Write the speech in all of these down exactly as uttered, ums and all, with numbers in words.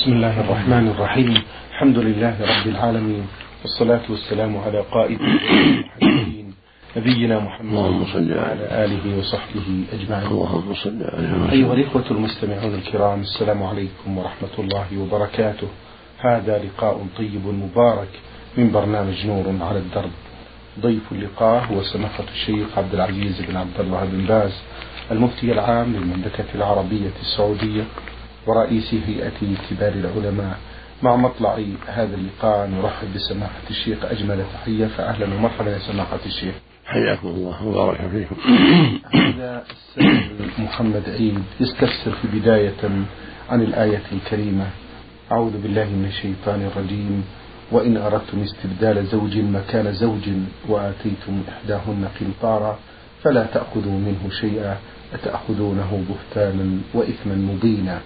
بسم الله الرحمن الرحيم. الحمد لله رب العالمين، والصلاة والسلام على قائد المحمدين نبينا محمد وعلى آله وصحبه أجمعين. اللهم صل عليه. أيها الإخوة المستمعون الكرام، السلام عليكم ورحمة الله وبركاته. هذا لقاء طيب مبارك من برنامج نور على الدرب. ضيف اللقاء هو سماحة الشيخ عبد العزيز بن عبد الله بن باز، المفتي العام للمملكة العربية السعودية ورئيس هيئة كبار العلماء. مع مطلع هذا اللقاء نرحب بسماحة الشيخ أجمل تحية، فأهلا ومرحبا يا سماحة الشيخ. حياكم الله وبارك فيكم. هذا السائل محمد عيد يستفسر في بداية عن الآية الكريمة: أعوذ بالله من الشيطان الرجيم، وإن أردتم استبدال زوج مكان زوج وآتيتم إحداهن قنطارا فلا تأخذوا منه شيئا أتأخذونه بهتانا وإثما مبينا.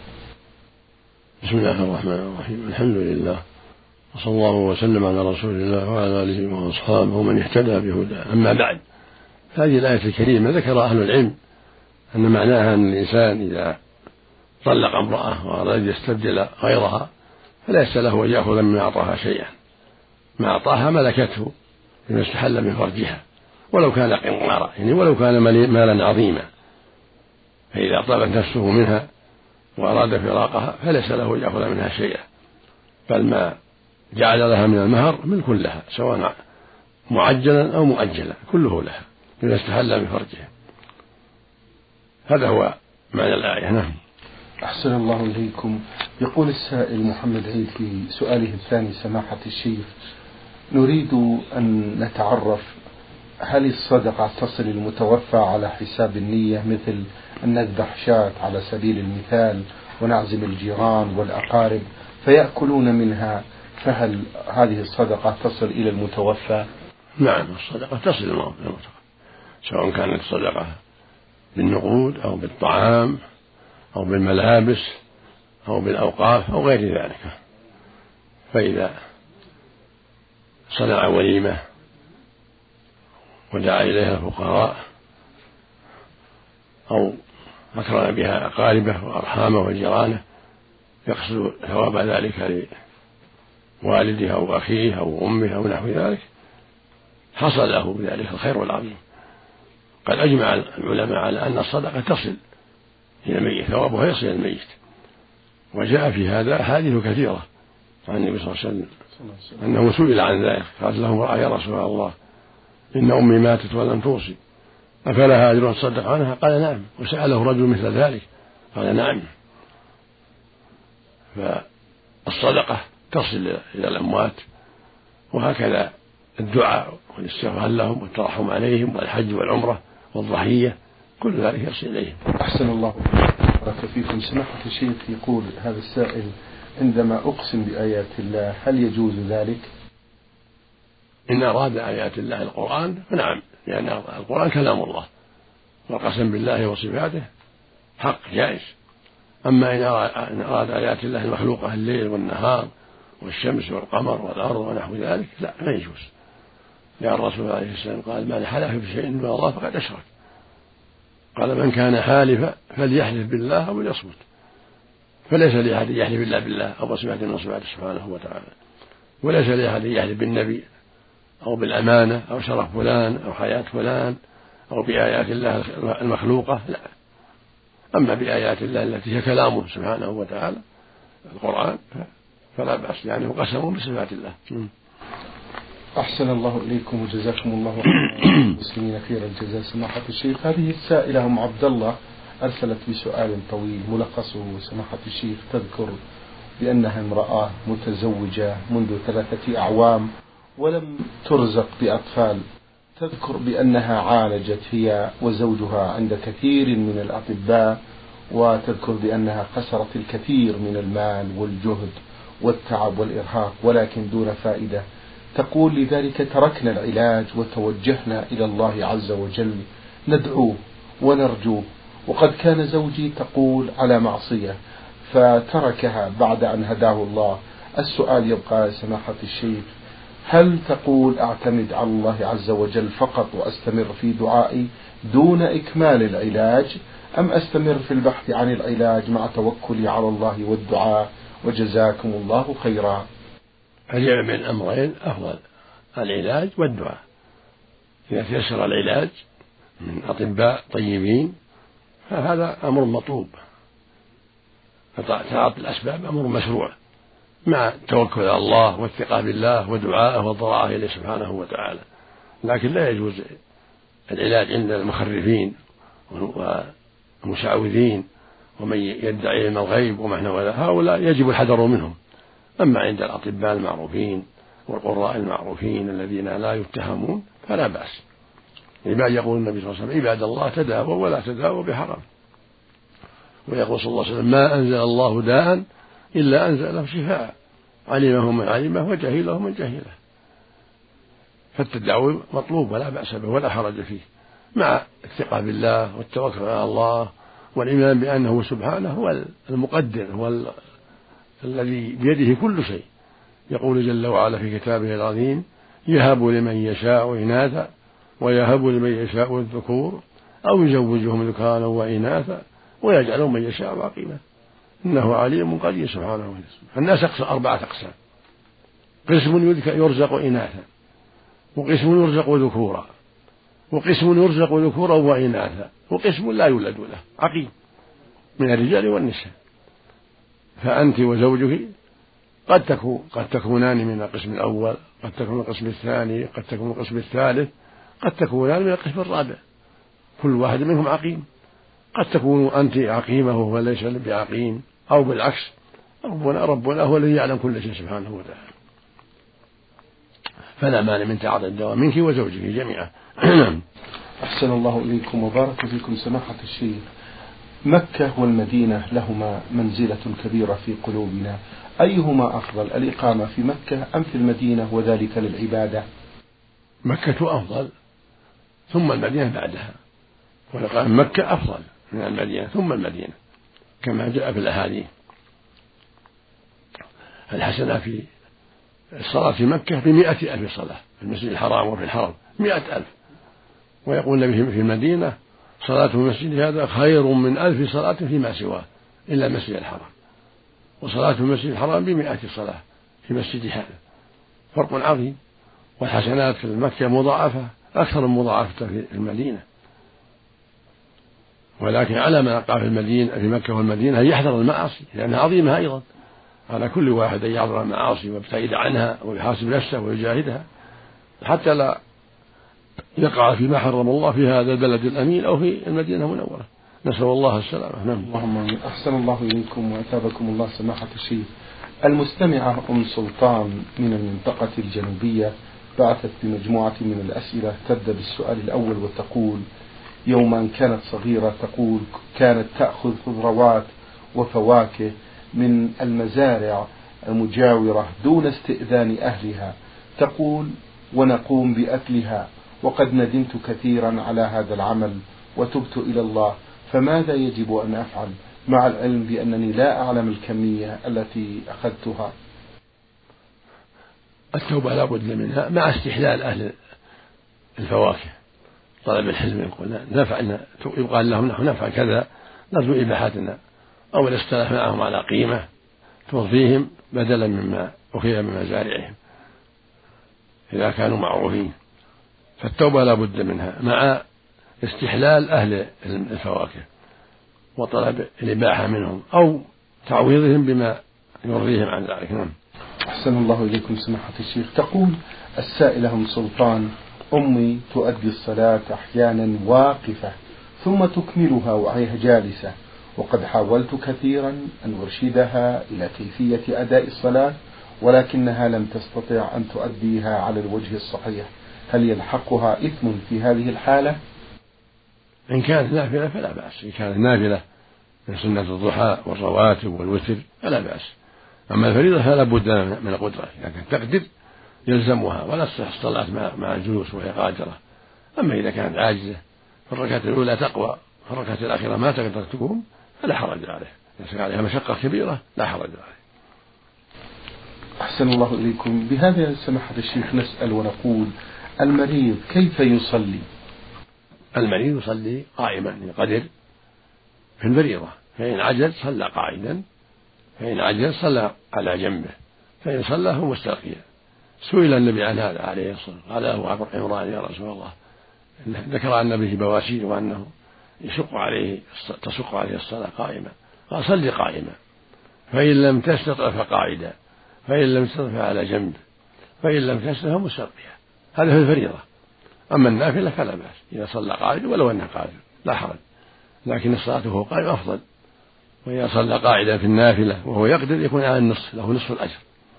بسم الله الرحمن الرحيم. الحمد لله، وصلى الله وسلم على رسول الله وعلى آله وأصحابه ومن اهتدى بهداه. أما بعد، هذه الآية الكريمة ذكر أهل العلم أن معناها أن الإنسان إذا طلق امرأة وأراد يستبدل غيرها فليس له أن يأخذ مما أعطاها شيئا، ما أعطاها ملكته بما استحل من فرجها ولو كان قنطارا، يعني ولو كان مالا عظيما، فإذا طلبت نفسه منها وأراد فراقها فليس له أن يأخذ منها شيئا، بل ما جعل لها من المهر ملك لها، سواء معجلا أو مؤجلا كله لها بما استحل من فرجها. هذا هو معنى الآية. نعم. أحسن الله إليكم. يقول السائل محمد عيد في سؤاله الثاني: سماحة الشيخ، نريد أن نتعرف هل الصدقة تصل المتوفى على حساب النية، مثل أن نذبح شاة على سبيل المثال ونعزم الجيران والأقارب فيأكلون منها، فهل هذه الصدقة تصل إلى المتوفى؟ نعم، الصدقة تصل إلى المتوفى، سواء كانت صدقة بالنقود أو بالطعام أو بالملابس أو بالأوقاف أو غير ذلك. فإذا صنع وليمة ودعا إليها الفقراء أو أكرم بها أقاربه وأرحامه وجيرانه يقصد ثواب ذلك لوالده أو أخيه أو أمه أو نحو ذلك، حصل له بذلك الخير العظيم. قد أجمع العلماء على أن الصدقة تصل إلى الميت، ثوابها يصل إلى الميت، وجاء في هذا أحاديث كثيرة عن النبي صلى الله عليه وسلم أنه سئل عن ذلك، قال له امرأة: يا رسول الله، إن أمي ماتت ولم توصي، أفلها أجر تصدق عنها؟ قال نعم. وسأله رجل مثل ذلك قال نعم. فالصدقة تصل إلى الأموات، وهكذا الدعاء والاستغفار لهم والترحم عليهم والحج والعمرة والضحية، كل ذلك يصل إليهم. أحسن الله بارك فيكم. سماحة الشيخ يقول هذا السائل: عندما أقسم بآيات الله هل يجوز ذلك؟ إن أراد آيات الله القرآن فنعم، لأن القرآن كلام الله، والقسم بالله وصفاته حق جائز. أما إن أراد آيات الله المخلوقة الليل والنهار والشمس والقمر والأرض ونحو ذلك لا، ما يجوز، لأن الرسول عليه السلام قال: من حلف بشيء من الله فقد أشرك. قال: من كان حالفا فليحلف بالله أو ليصمت. فليس لأحد يحلف إلا بالله أو بصفة من صفاته سبحانه وتعالى، وليس لأحد يحلف بالنبي أو بالأمانة أو شرف فلان أو حياة فلان أو بآيات الله المخلوقة، لا. أما بآيات الله التي هي كلامه سبحانه وتعالى القرآن فلا بأس، يعني هو قسم بصفات الله. أحسن الله إليكم وجزاكم الله المسلمين خير الجزاء. سماحة الشيخ، هذه السائلة أم عبد الله أرسلت بسؤال طويل ملخصه: سماحة الشيخ، تذكر بأنها امرأة متزوجة منذ ثلاثة أعوام ولم ترزق بأطفال، تذكر بأنها عالجت هي وزوجها عند كثير من الأطباء، وتذكر بأنها خسرت الكثير من المال والجهد والتعب والإرهاق ولكن دون فائدة. تقول: لذلك تركنا العلاج وتوجهنا إلى الله عز وجل ندعوه ونرجوه، وقد كان زوجي تقول على معصية فتركها بعد أن هداه الله. السؤال يبقى سماحة الشيخ: هل تقول أعتمد على الله عز وجل فقط وأستمر في دعائي دون إكمال العلاج، أم أستمر في البحث عن العلاج مع توكلي على الله والدعاء وجزاكم الله خيرا. الجمع بين الأمرين أفضل، العلاج والدعاء. إذا تيسر العلاج من أطباء طيبين فهذا أمر مطلوب، فتعاطي الأسباب أمر مشروع مع التوكل على الله والثقة بالله ودعائه والضراعة إليه سبحانه وتعالى. لكن لا يجوز العلاج عند المخرفين والمشعوذين ومن يدعي علم الغيب وما نحو ذلك، هؤلاء يجب الحذر منهم. أما عند الأطباء المعروفين والقراء المعروفين الذين لا يتهمون فلا بأس. عباد يقول النبي صلى الله عليه وسلم: عباد الله تداووا ولا تداووا بحرام. ويقول صلى الله عليه وسلم: ما أنزل الله داء إلا أنزل له شفاء، علمه من علمه وجهله من جهله. فالتداوي مطلوب ولا بأس به ولا حرج فيه، مع الثقة بالله والتوكل على الله والإيمان بأنه سبحانه هو المقدر، هو الذي بيده كل شيء. يقول جل وعلا في كتابه العظيم: يهب لمن يشاء إناثا ويهب لمن يشاء الذكور أو يزوجهم ذكرانا وإناثا ويجعل من يشاء عقيما إنه عليم قدير سبحانه وتعالى. الناس أربعة أقسام: قسم يرزق إناثا، وقسم يرزق ذكورا، وقسم يرزق ذكورا وإناثا، وقسم لا يولد له عقيم من الرجال والنساء. فأنت وزوجك قد تكون قد تكونان من القسم الأول، قد تكون من القسم الثاني، قد تكون من القسم الثالث، قد تكونان من القسم الرابع، كل واحد منهم عقيم. قد تكون أنت عقيمة وهو ليس بعقيم، أو بالعكس، ربنا ربنا هو الذي يعلم كل شيء سبحانه وتعالى. فلا مانع من تعاطي الدواء منك وزوجك جميعا. أحسن الله إليكم وبارك فيكم سماحة الشيخ. مكة والمدينة لهما منزلة كبيرة في قلوبنا، أيهما أفضل، الإقامة في مكة أم في المدينة وذلك للعبادة؟ مكة أفضل ثم المدينة بعدها، والإقامة مكة أفضل من المدينة ثم المدينة، كما جاء في الأحاديث. الحسنة في الصلاة في مكة بمئة ألف صلاة في المسجد الحرام وفي الحرم مئة ألف. ويقول النبي في المدينة: صلاة في المسجد هذا خير من ألف صلاة فيما سواه إلا المسجد الحرام، وصلاة في المسجد الحرام بمئة صلاة في مسجد هذا، فرق عظيم. والحسنات في مكة مضاعفة أكثر من مضاعفة في المدينة. ولكن على من يقع في المدينة في مكة والمدينة أن يحذر المعاصي لأنها عظيمة أيضا، على كل واحد أن يحذر المعاصي ويبتعد عنها ويحاسب نفسه ويجاهدها حتى لا يقع فيما حرم الله في هذا البلد الأمين أو في المدينة المنورة. نسأل الله السلامة. نعم. اللهم أحسن الله إليكم وأثابكم الله سماحة الشيخ. المستمعة أم سلطان من المنطقة الجنوبية بعثت بمجموعة من الأسئلة، تبدأ بالسؤال الأول وتقول: يوما كانت صغيرة تقول كانت تأخذ خضروات وفواكه من المزارع المجاورة دون استئذان أهلها، تقول: ونقوم بأكلها، وقد ندمت كثيرا على هذا العمل وتبت إلى الله، فماذا يجب أن أفعل مع العلم بأنني لا أعلم الكمية التي أخذتها؟ التوبة لا بد منها مع استحلال أهل الفواكه. طلب الحلم يقول نفعل يقال لهم نحن نفعل كذا نرجو إباحتنا، أو نستلح معهم على قيمة ترضيهم بدلا مما أخذ من مزارعهم إذا كانوا معروفين. فالتوبة لا بد منها مع استحلال أهل الفواكه وطلب الإباحة منهم أو تعويضهم بما يرضيهم عن ذلك. نعم. أحسن الله إليكم سماحة الشيخ. تقول السائلة أم سلطان: أمي تؤدي الصلاة أحيانا واقفة ثم تكملها وهي جالسة، وقد حاولت كثيرا أن أرشدها إلى كيفية أداء الصلاة ولكنها لم تستطع أن تؤديها على الوجه الصحيح، هل يلحقها إثم في هذه الحالة؟ إن كانت نافلة فلا بأس، إن كانت نافلة من سنة الضحى والرواتب والوتر فلا بأس. أما الفريضة فلا بد من القدرة، لكن تقدر يلزمها ولا تصح الصلاة مع الجلوس وهي قادرة. أما إذا كانت عاجزة فالركعة الأولى تقوى فالركعة الأخيرة ما تقدر تقوم فلا حرج عليه، إذا عليها مشقة كبيرة لا حرج عليه. أحسن الله إليكم. بهذا سماحة الشيخ نسأل ونقول: المريض كيف يصلي؟ المريض يصلي قائما يقدر في الفريضة، فإن عجز صلى قاعدا، فإن عجز صلى على جنبه، فإن صلى هو مستلقيا. سئل النبي عن هذا عليه الصلاة والسلام قال له أبو عمران يا رسول الله ذكر أن به بواسير وأنه يشق عليه تشق عليه الصلاة قائما، قال صل قائما، فإن لم تستطع فقاعدا، فإن لم تستطع فعلى جنب، فإن لم تستطع فمستلقيا. هذا في الفريضة. أما النافلة فلا بأس إذا صلى قاعدا ولو أنه قاعد لا حرج، لكن الصلاة وهو قائم أفضل. وإذا صلى قاعدا في النافلة وهو يقدر يكون على النصف، له نصف الأجر.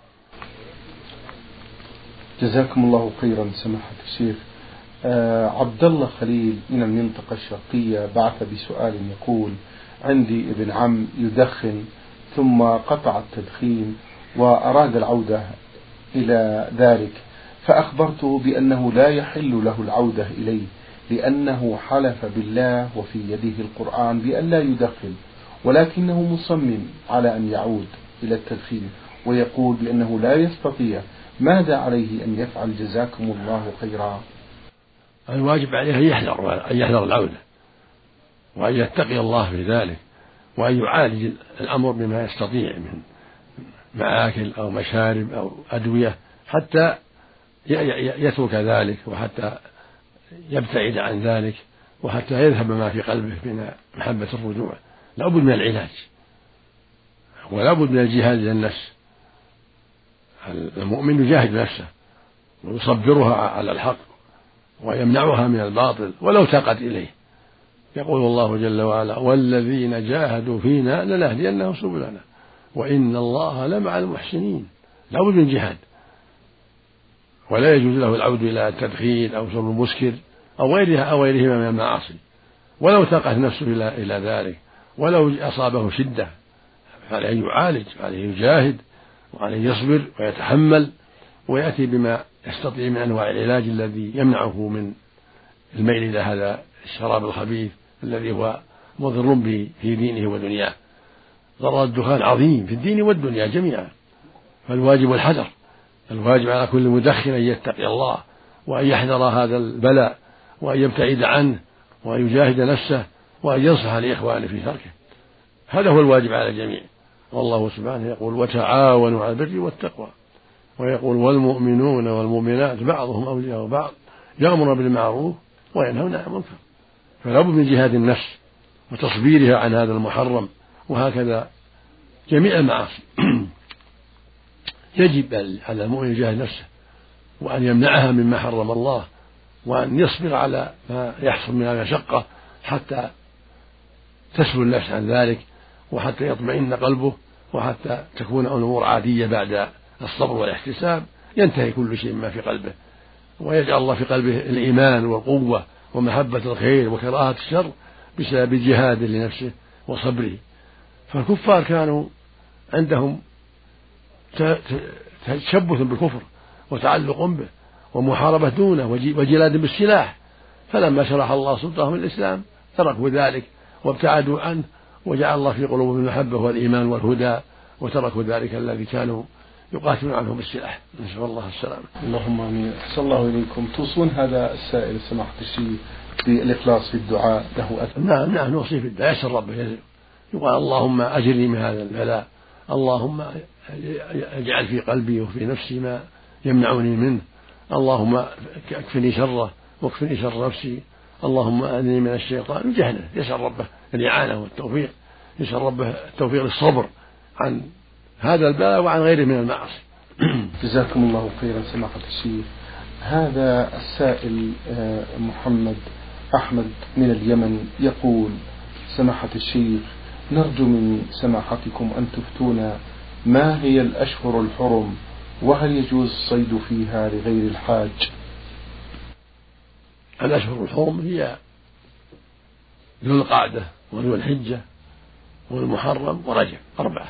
جزاكم الله خيرا سماحة الشيخ. آه عبد الله خليل من المنطقة الشرقية بعث بسؤال يقول: عندي ابن عم يدخن ثم قطع التدخين وأراد العودة إلى ذلك، فأخبرته بأنه لا يحل له العودة إليه لأنه حلف بالله وفي يده القرآن بأن لا يدخن، ولكنه مصمم على أن يعود إلى التدخين ويقول بأنه لا يستطيع. ماذا عليه أن يفعل جزاكم الله خيرا؟ الواجب عليه أن يحذر أن يحذر العودة، وأن يتقي الله في ذلك، وأن يعالج الأمر بما يستطيع من مآكل أو مشارب أو أدوية حتى يترك ذلك، وحتى يبتعد عن ذلك، وحتى يذهب ما في قلبه من محبة الرجوع. لا بد من العلاج، ولا بد من الجهاد للنفس. المؤمن يجاهد نفسه ويصبرها على الحق ويمنعها من الباطل ولو تاقت إليه. يقول الله جل وعلا: والذين جاهدوا فينا لنهدينهم سبلنا وإن الله لمع المحسنين. لا بد من جهاد، ولا يجوز له العود إلى التدخين أو شرب المسكر أو غيرها أو غيرهما من المعاصي ولو تاقت نفسه إلى إلى ذلك، ولو أصابه شدة، فعليه يعالج، عليه يجاهد، وعليه يصبر ويتحمل ويأتي بما يستطيع من أنواع العلاج الذي يمنعه من الميل إلى هذا الشراب الخبيث الذي هو مضر به في دينه ودنياه. ضرر الدخان عظيم في الدين والدنيا جميعا، فالواجب الحذر. الواجب على كل مدخن أن يتقي الله وأن يحذر هذا البلاء وأن يبتعد عنه وأن يجاهد نفسه وأن ينصح لإخوانه في تركه. هذا هو الواجب على الجميع. والله سبحانه يقول: وتعاونوا على البر والتقوى، ويقول: والمؤمنون والمؤمنات بعضهم أولياء بعض يأمرون بالمعروف وينهون عن المنكر. فلا بد من جهاد النفس وتصبيرها عن هذا المحرم، وهكذا جميع المعاصي. يجب على المؤمن يجاهد نفسه وأن يمنعها مما حرم الله، وأن يصبر على ما يحصل من المشقة حتى تسهل النفس عن ذلك، وحتى يطمئن قلبه، وحتى تكون الأمور عادية بعد الصبر والاحتساب. ينتهي كل شيء مما في قلبه، ويجعل الله في قلبه الإيمان والقوة ومحبة الخير وكراهة الشر بسبب جهاده لنفسه وصبره. فالكفار كانوا عندهم تشبث بالكفر وتعلق به ومحاربة دونه وجلاد بالسلاح، فلما شرح الله صدرهم الإسلام تركوا ذلك وابتعدوا عنه، وجعل الله في قلوبهم المحبة والإيمان والهدى، وتركوا ذلك الذي كانوا يقاتلون عنه بالسلاح. نسأل الله السلامة. اللهم آمين. أحسن الله إليكم. توصون هذا السائل سماحة الشيخ بالإخلاص في الدعاء له أثر؟ نعم نعم، نوصي في الدعاء، يسأل ربه، يقال: اللهم أجرني من هذا البلاء، اللهم اجعل في قلبي وفي نفسي ما يمنعني منه، اللهم اكفني شره واكفني شر نفسي، اللهم أعني من الشيطان. وجهله يسأل ربه الإعانة والتوفيق، يسأل ربه التوفيق للصبر عن هذا البلاء وعن غيره من المعاصي. جزاكم الله خيرا سماحة الشيخ. هذا السائل محمد أحمد من اليمن يقول: سماحة الشيخ، نرجو من سماحتكم أن تفتونا ما هي الأشهر الحرم، وهل يجوز الصيد فيها لغير الحاج؟ الأشهر الحرم هي ذو القعدة وذو الحجة والمحرم ورجب، أربعة.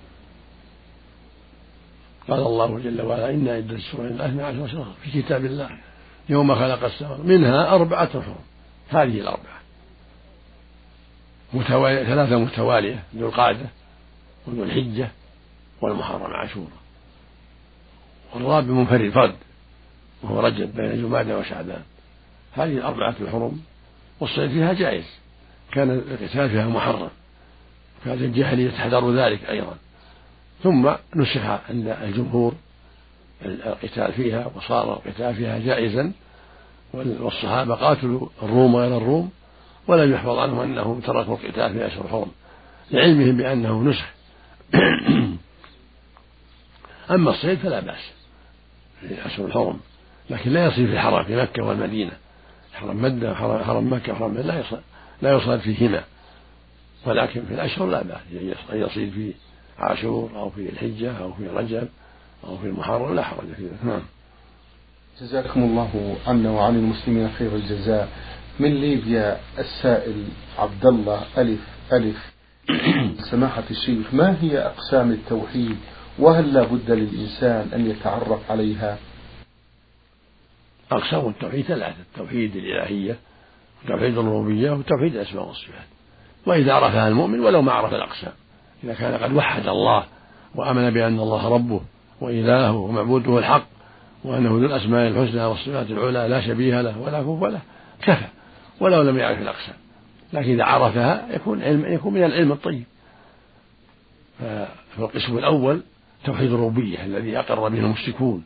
قال الله جل وعلا: إن عدة الشهور اثنا عشر شهرا في كتاب الله يوم خلق السماوات منها أربعة حرم. هذه الأربعة متوالية، ثلاثة متوالية: ذو القعدة وذو الحجة والمحرم عاشوراء، والرابع منفرد فرد وهو رجب بين جمادى وشعبان. هذه الأربعة الحرم، والصيد فيها جائز، كان القتال فيها محرم، كانت الجاهلية تحذر ذلك أيضا، ثم نسخ عند الجمهور القتال فيها، وصار القتال فيها جائزا، والصحابة قاتلوا الروم غير الروم، ولم يحفظ عنهم أنهم تركوا القتال في أشهر الحرم لعلمهم بأنه نسخ. أما الصيد فلا بأس في أشهر الحرم، لكن لا يصيد في الحرم في مكة والمدينة، حرم مكة حرم مكة وحرم لا يصيد لا يصاد فيهما، ولكن في الأشهر لا بأس أن يصيد في عاشور أو في الحجة أو في رجب أو في المحرم، لا حرج فيه. نعم. جزاكم الله عنا وعن المسلمين خير الجزاء. من ليبيا السائل عبد الله ألف ألف سماحة الشيخ، ما هي أقسام التوحيد، وهل لا بد للإنسان أن يتعرف عليها؟ أقسام التوحيد ثلاثة: التوحيد الإلهية، وتوحيد الربوبية، وتوحيد الأسماء والصفات. وإذا عرفها المؤمن ولو ما عرف الأقسام، إذا كان قد وحد الله وآمن بأن الله ربه وإلهه ومعبوده الحق، وأنه ذو الأسماء الحسنى والصفات العلى لا شبيه له ولا كفء له، كفى ولو لم يعرف الأقسام. لكن إذا عرفها يكون علم يكون من العلم الطيب. فالقسم الأول توحيد الربوبية الذي أقر به المشركون،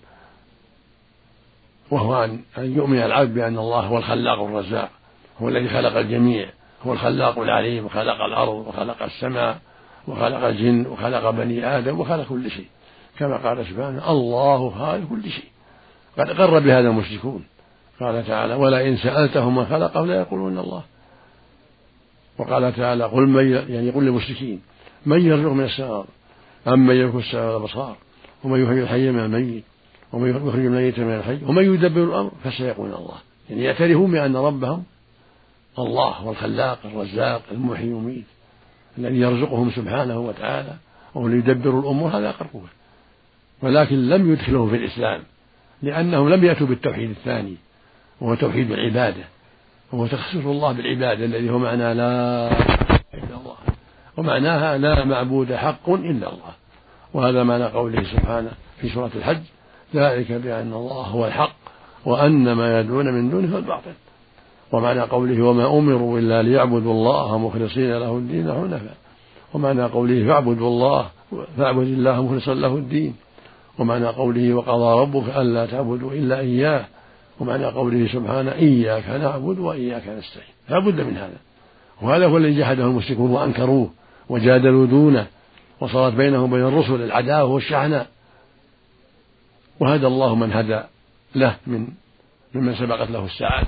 وهو أن يؤمن العبد بأن الله هو الخلاق الرزاق، هو الذي خلق الجميع، هو الخلاق العليم، وخلق الأرض وخلق السماء وخلق الجن وخلق بني آدم وخلق كل شيء، كما قال سبحانه: الله خالق كل شيء. قد أقر بهذا المشركون، قال تعالى: ولئن سألتهم من خلقهم ليقولون الله. وقال تعالى: قل من يعني قل للمشركين: من يرزق من السماء أم من يملك السماء والأبصار ومن يحيي الحي من الميت ومن يخرج الميت من الحي ومن يدبر الأمر فسيقولون الله. يعني يعترفون بأن ربهم الله هو الخلاق الرزاق المحيي المميت الذي يرزقهم سبحانه وتعالى، وهو اللي يدبر الأمور، هذا أقروا. ولكن لم يدخلهم في الإسلام لأنهم لم يأتوا بالتوحيد الثاني، وهو توحيد العبادة، وهو تخصيص الله بالعبادة الذي هو معنى لا إله إلا الله، ومعناها لا معبود حق إلا الله. وهذا معنى قوله سبحانه في سورة الحج: ذلك بأن الله هو الحق وأن ما يدعون من دونه هو الباطل. ومعنى قوله: وما أمروا إلا ليعبدوا الله مخلصين له الدين حنفاء. ومعنى قوله: فاعبدوا الله فاعبد الله مخلصا له الدين. ومعنى قوله: وقضى ربك ألا تعبدوا إلا إياه. ومعنى قوله سبحانه: إياك نعبد وإياك نستعين. لا بد من هذا، وهذا هو الذي جحده المشركون وأنكروه وجادلوا دونه، وصارت بينهم وبين الرسل العداوة والشحناء. وهدى الله من هدى له من ممن سبقت له السعادة،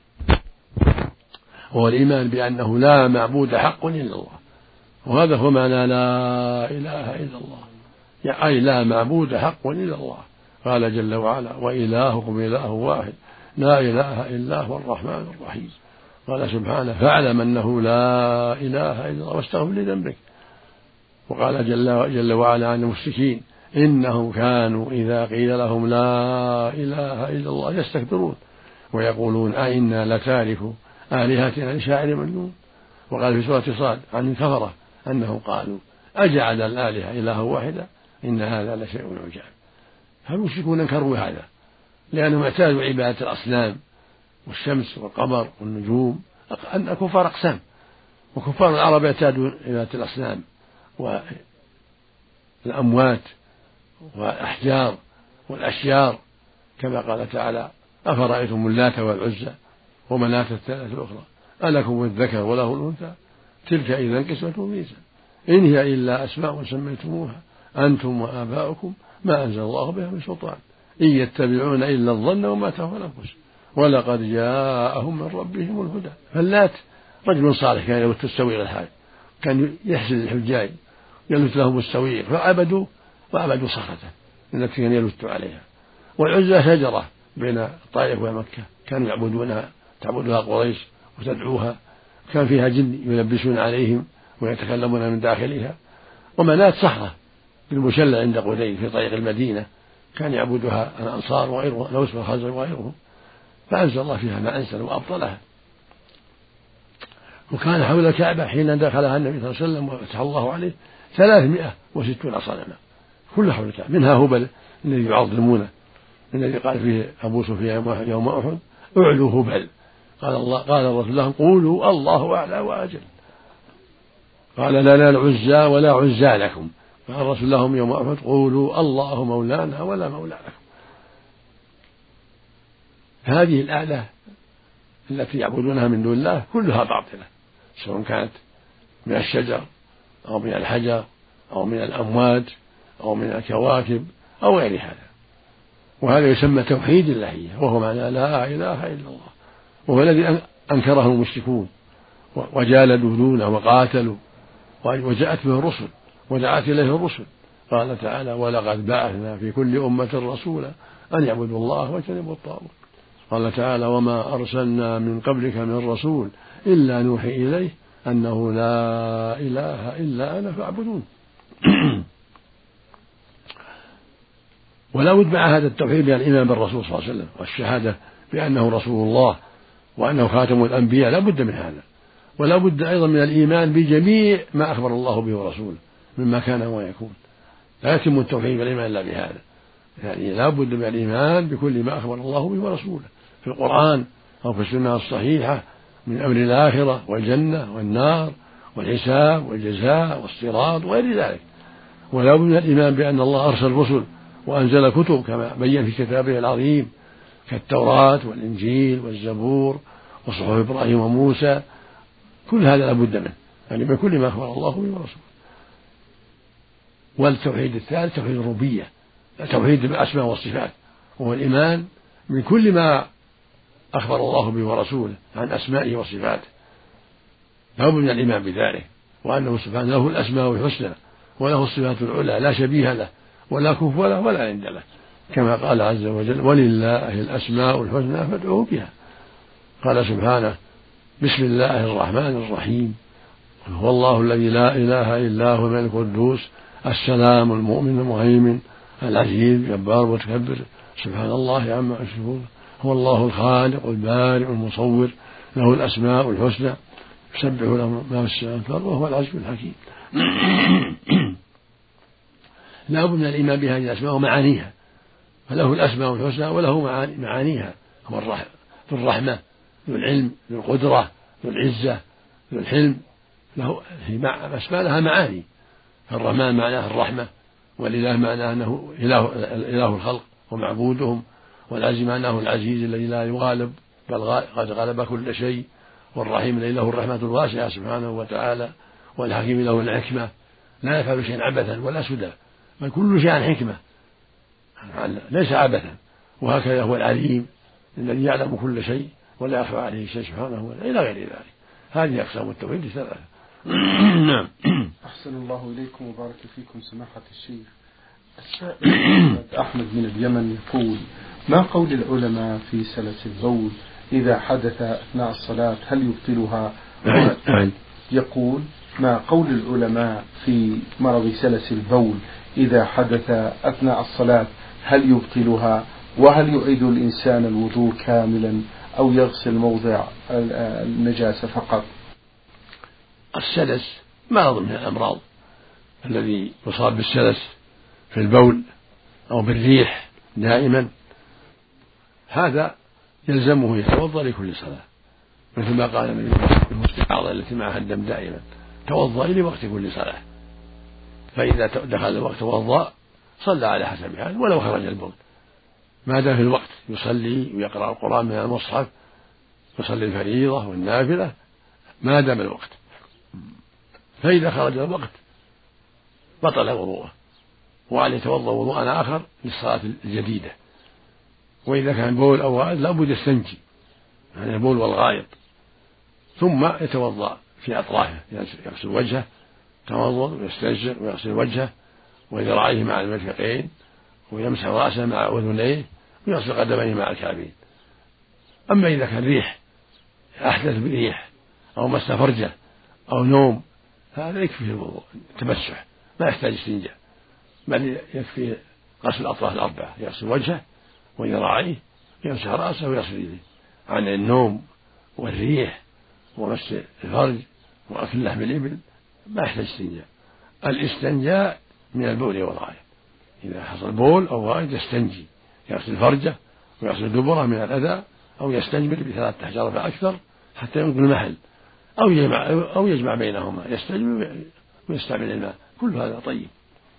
وهو الإيمان بأنه لا معبود حق إلا الله. وهذا هو معنى لا إله إلا الله، يعني أي لا معبود حق إلا الله. قال جل وعلا: وإلهكم إله واحد لا إله إلا هو الرحمن الرحيم. قال سبحانه: فاعلم أنه لا إله إلا الله واستغفر لذنبك. وقال جل, جل وعلا عن المشركين: إنهم كانوا إذا قيل لهم لا إله إلا الله يستكبرون ويقولون أئنا لتاركوا آلهتنا لشاعر مجنون. وقال في سورة صاد عن الكفرة أنهم قالوا: أجعل الآلهة إلها واحدا إن هذا لشيء عجاب. فالمشركون انكروا هذا لأنهم اعتادوا عبادة الأصنام والشمس والقمر والنجوم. الكفار أقسام، وكفار العرب اعتادوا عبادة الأصنام والأموات والأحجار والأشجار، كما قال تعالى: أفرأيتم اللات والعزى ومناة الثالثة الأخرى ألكم الذكر وله الأنثى تلك إذا قسمة ضيزى إن هي إلا أسماء سميتموها أنتم وآباؤكم ما أنزل الله بها من سلطان إن يتبعون إلا الظن وما تهوى الأنفس ولقد جاءهم من ربهم الهدى. فاللات رجل صالح كان يلت السويق الحاج، كان يحسن الحجاج يلت لهم السويق، فعبدوا وعبدوا صخرته التي كان يلت عليها. والعزى شجرة بين الطائف ومكة كانوا يعبدونها، تعبدها قريش وتدعوها، كان فيها جن يلبسون عليهم ويتكلمون من داخلها. ومناة صخرة بالمشلة عند قدين في طريق المدينة كان يعبدها الأنصار وغيرهم، الأوس والخزرج وغيرهم، فأنزل الله فيها ما أنزل وأبطلها. وكان حول الكعبة حين دخلها النبي صلى الله عليه وسلم وفتح الله عليه ثلاثمائة وستون صنما كل حول الكعبة، منها هبل الذي يعظمونه الذي قال فيه أبو سفيان يوم أحد: اعلوا هبل. قال الله قال الرسول لهم: قولوا الله أعلى وأجل. قال: لا لا العزى ولا عزى لكم فالرسول لهم يوم أحد قولوا الله مولانا ولا مولى لكم. هذه الآلة التي يعبدونها من دون الله كلها باطلة، سواء كانت من الشجر أو من الحجر أو من الأموات أو من الكواكب أو غير هذا. وهذا يسمى توحيد اللهية، وهو معنى لا إله إلا الله، وهو الذي أنكره المشركون وجالدوا دونه وقاتلوا، وجاءت به الرسل ودعت إليه الرسل. قال تعالى ولقد بعثنا في كل أمة رسولا أن يعبدوا الله واجتنبوا الطاغوت. قال تعالى وما أرسلنا من قبلك من رسول إلا نوحي إليه أنه لا إله إلا أنا فاعبدون. ولا بد مع هذا التوحيد من الإيمان بالرسول صلى الله عليه وسلم والشهادة بأنه رسول الله وأنه خاتم الأنبياء، لا بد من هذا. ولا بد أيضا من الإيمان بجميع ما أخبر الله به ورسوله مما كان ويكون. لا يتم التوحيد والإيمان إلا بهذا، يعني لا بد من الإيمان بكل ما أخبر الله به ورسوله في القرآن أو في السنة الصحيحة من أمر الآخرة والجنة والنار والحساب والجزاء والصراط وغير ذلك. ولا بد من الإيمان بأن الله أرسل رسل وأنزل كتب كما بين في كتابه العظيم كالتوراة والإنجيل والزبور وصحف إبراهيم وموسى. كل هذا لا بد منه، يعني من كل ما أخبر الله به ورسوله. والتوحيد الثالث توحيد الربوبية، توحيد بالأسماء والصفات، وهو الإيمان من كل ما أخبر الله به ورسوله عن أسمائه وصفاته، لا بد من الإيمان بذلك، وأنه سبحانه له الأسماء الحسنى وله الصفات العلى لا شبيه له ولا كفو له ولا عند له، كما قال عز وجل ولله الأسماء الحسنى فادعوه بها. قال سبحانه بسم الله الرحمن الرحيم هو الله الذي لا إله إلا هو الملك القدوس السلام المؤمن المهيمن العزيز الجبار المتكبر سبحان الله عما يشركون هو الله الخالق البارئ المصور له الأسماء الحسنى يسبح له ما في السماوات والأرض وهو العزيز الحكيم. لا بد من الإيمان بهذه الأسماء ومعانيها، فله الأسماء الحسنى وله معانيها، هو ذو الرحمة ذو العلم ذو القدرة ذو العزة ذو الحلم، له أسماء لها معاني. الرحمن معناه الرحمة، والإله معناه أنه إله, إله الخلق ومعبودهم، والعزيز معناه العزيز الذي لا يغالب بل قد غلب كل شيء، والرحيم الذي له الرحمة الواسعة سبحانه وتعالى، والحكيم له الحكمة لا يفعل شيئا عبثا ولا سدى بل كل شيء عن حكمة ليس عبثا. وهكذا هو العليم الذي يعلم كل شيء ولا يخفى عليه شيء سبحانه وتعالى إلى غير ذلك. هذه أقسام التوحيد ثلاثة. نعم. أحسن الله إليكم وبارك فيكم سماحة الشيخ. السائل أحمد من اليمن يقول ما قول العلماء في سلس البول إذا حدث أثناء الصلاة هل يبطلها؟ يقول ما قول العلماء في مرض سلس البول إذا حدث أثناء الصلاة هل يبطلها؟ وهل يعيد الإنسان الوضوء كاملا أو يغسل موضع النجاسة فقط؟ السلس مرض من الأمراض الذي يصاب بالسلس في البول أو بالريح دائما، هذا يلزمه يتوضأ لكل صلاة، مثل ما قال النبي المستعاضة التي معها الدم دائما توضأ لوقت كل صلاة، فإذا دخل الوقت توضأ صلى على حسب حاله ولو خرج البول، ما دام في الوقت يصلي ويقرأ القرآن من المصحف، يصلي الفريضة والنافلة ما دام الوقت. فإذا خرج الوقت بطل وضوءه وأن يتوضأ وضوءا آخر للصلاة الجديدة. وإذا كان بول أو غائط لا بد يستنجي عن يعني البول والغائط ثم يتوضأ في أطرافه، يغسل وجهه توضأ ويستنشق ويغسل وجهه وذراعيه مع المرفقين ويمسح رأسه مع أذنيه ويغسل قدميه مع الكعبين. أما إذا كان ريح أحدث بريح أو مس فرجه أو نوم هذا يكفي الوضوء التمسح ما يحتاج استنجاء، بل يكفي غسل الأطراف الأربعة، يغسل وجهه وذراعيه ويمسح رأسه ويغسل يديه. عن النوم والريح ومس الفرج وأكل لحم الإبل ما يحتاج استنجاء. الاستنجاء من البول والغائط، إذا حصل بول أو غائط يستنجي، يغسل فرجه ويغسل دبره من الأذى أو يستنجبر بثلاثة أحجار فأكثر حتى ينقل المحل أو يجمع, أو يجمع بينهما، يستنجبر ويستعمل الماء، كل هذا طيب.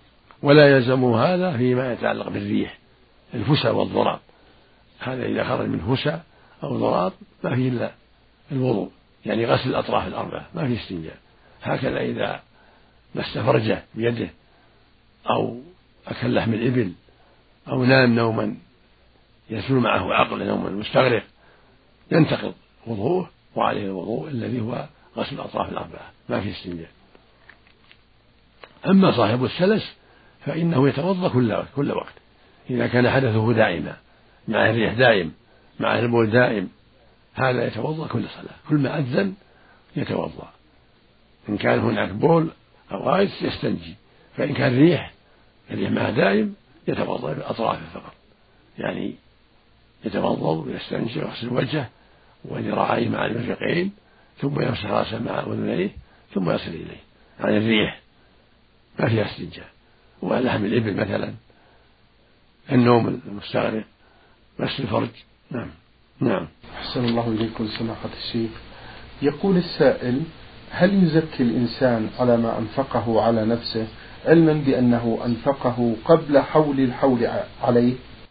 ولا يلزم هذا فيما يتعلق بالريح الفسا والضراب، هذا إذا خرج من فسا أو ضراب ما فيه إلا الوضوء، يعني غسل الأطراف الأربعة ما فيه استنجاء. هكذا إذا مس فرجه بيده أو أكل لحم الإبل أو نام نوما يسول معه عقل نوما مستغرق ينتقض وضوءه وعليه الوضوء الذي هو غسل الأطراف الأربعة ما فيه استنجاء. أما صاحب السلس فإنه يتوضأ كل كل وقت إذا كان حدثه دائما مع الريح دائم مع البول دائم، هذا يتوضأ كل صلاة، كل ما أذن يتوضأ، إن كان هناك بول أو غائط يستنجي، فإن كان ريح الريح معه دائم يتوضأ بأطرافه فقط، يعني يتوضأ ويستنجي ويغسل وجهه وذراعيه مع المرفقين ثم يمسح رأسه مع أذنيه ثم يصل إليه عن الريح ما فيها استنجاء. ولحم الإبل مثلا النوم المستغرق مس الفرج. نعم نعم. أحسن الله إليكم سماحة الشيخ. يقول السائل: هل يزكي الإنسان على ما أنفقه على نفسه علما بأنه أنفقه قبل حول الحول عليه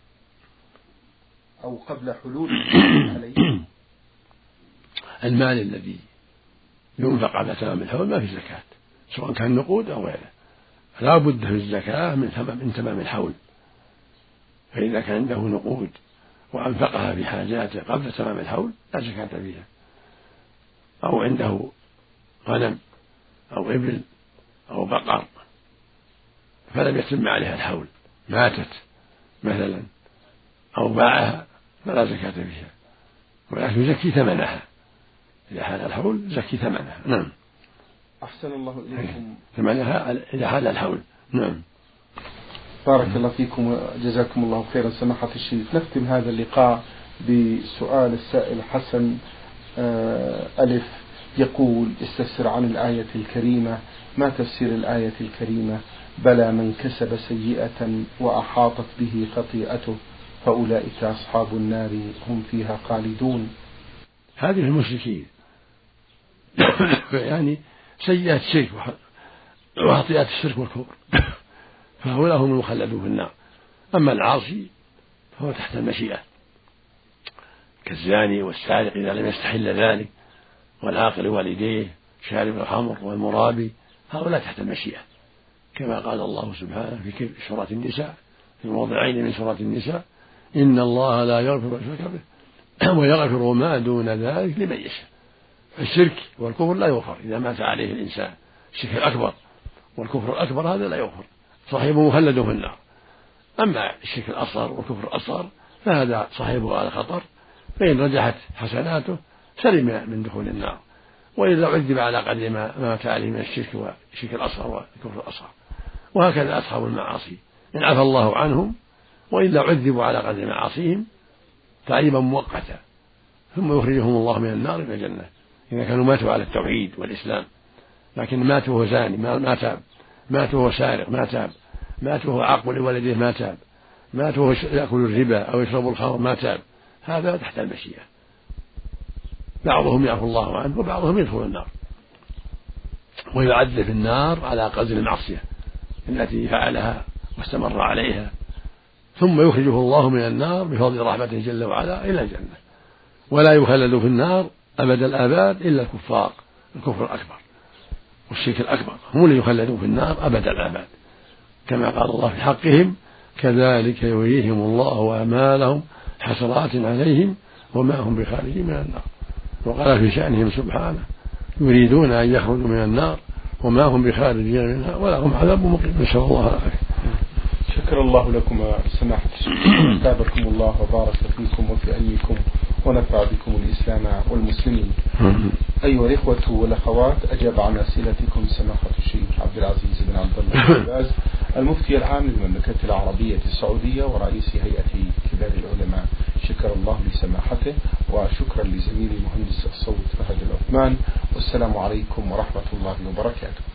أو قبل حلول عليه؟ المال الذي ينفق على تمام الحول ما في زكاة سواء كان نقود أو غيره، لا بد في الزكاة من تمام, من تمام الحول، فإذا كان عنده نقود وأنفقها في حاجاته قبل تمام الحول لا زكاة فيها، أو عنده غنم أو إبل أو بقر فلم يتم عليها الحول ماتت مثلا أو باعها فلا زكاة فيها، ولكن يزكي ثمنها إذا حال الحول زكي ثمنها. نعم. أحسن الله إليكم. ثمنها إذا حال الحول. نعم. بارك الله فيكم وجزاكم الله خيرا سماحة الشيخ. نختم هذا اللقاء بسؤال السائل حسن ألف يقول: استفسر عن الآية الكريمة، ما تفسير الآية الكريمة بلى من كسب سيئة وأحاطت به خطيئته فأولئك أصحاب النار هم فيها خالدون؟ هذه المشركين يعني سيئات الشرك وخطيئات الشرك والكفر فهؤلاء هم المخلدون في النار. أما العاصي فهو تحت المشيئة كالزاني والسارق إذا لم يستحل ذلك، والعاقل والديه شارب الخمر والمرابي، هؤلاء تحت المشيئة كما قال الله سبحانه في سورة النساء في موضعين من سورة النساء: إن الله لا يغفر الشرك به ويغفر ما دون ذلك لمن يشاء. الشرك والكفر لا يغفر إذا مات عليه الإنسان، الشرك الأكبر والكفر الأكبر هذا لا يغفر، صاحبه مخلد في النار. أما الشرك الأصغر والكفر الأصغر فهذا صاحبه على خطر، فإن رجحت حسناته سلم من دخول النار، وإذا عذب على قدر ما مات عليه من الشرك والشرك الأصغر والكفر الأصغر. وهكذا أصحاب المعاصي إن عفى الله عنهم وإلا عذبوا على قدر معاصيهم تعذيبا مؤقتا ثم يخرجهم الله من النار إلى الجنة إذا كانوا ماتوا على التوحيد والإسلام. لكن ماتوا وهو زاني ما تاب، ماتوا وهو سارق ما تاب، ماتوا وهو عاق لوالديه ما تاب، ماتوا وهو يأكل الربا أو يشرب الخمر ما تاب، هذا تحت المشيئة، بعضهم يعفو الله عنه وبعضهم يدخل النار ويعذب في النار على قدر المعصية التي فعلها واستمر عليها، ثم يخرجه الله من النار بفضل رحمته جل وعلا إلى الجنة. ولا يخلد في النار أبد الآباد إلا الكفار، الكفر الأكبر والشرك الأكبر هم اللي يخلدون في النار أبد الآباد، كما قال الله في حقهم: كذلك يريهم الله أعمالهم حسرات عليهم وما هم بخارجين من النار. وقال في شأنهم سبحانه: يريدون أن يخرجوا من النار وما هم بخارجين منها ولهم عذاب مقيم، نسأل الله العافية. شكر الله لكم سماحة الشيخ، أثابكم الله وبارك فيكم وفي علمكم ونفع بكم الإسلام والمسلمين. أيها الإخوة والأخوات، أجاب عن أسئلتكم سماحة الشيخ عبد العزيز بن عبد الله بن باز المفتي العام للمملكة العربية السعودية ورئيس هيئة كبار العلماء. شكر الله لسماحته وشكرا لزميلي مهندس الصوت فهد العثمان، والسلام عليكم ورحمة الله وبركاته.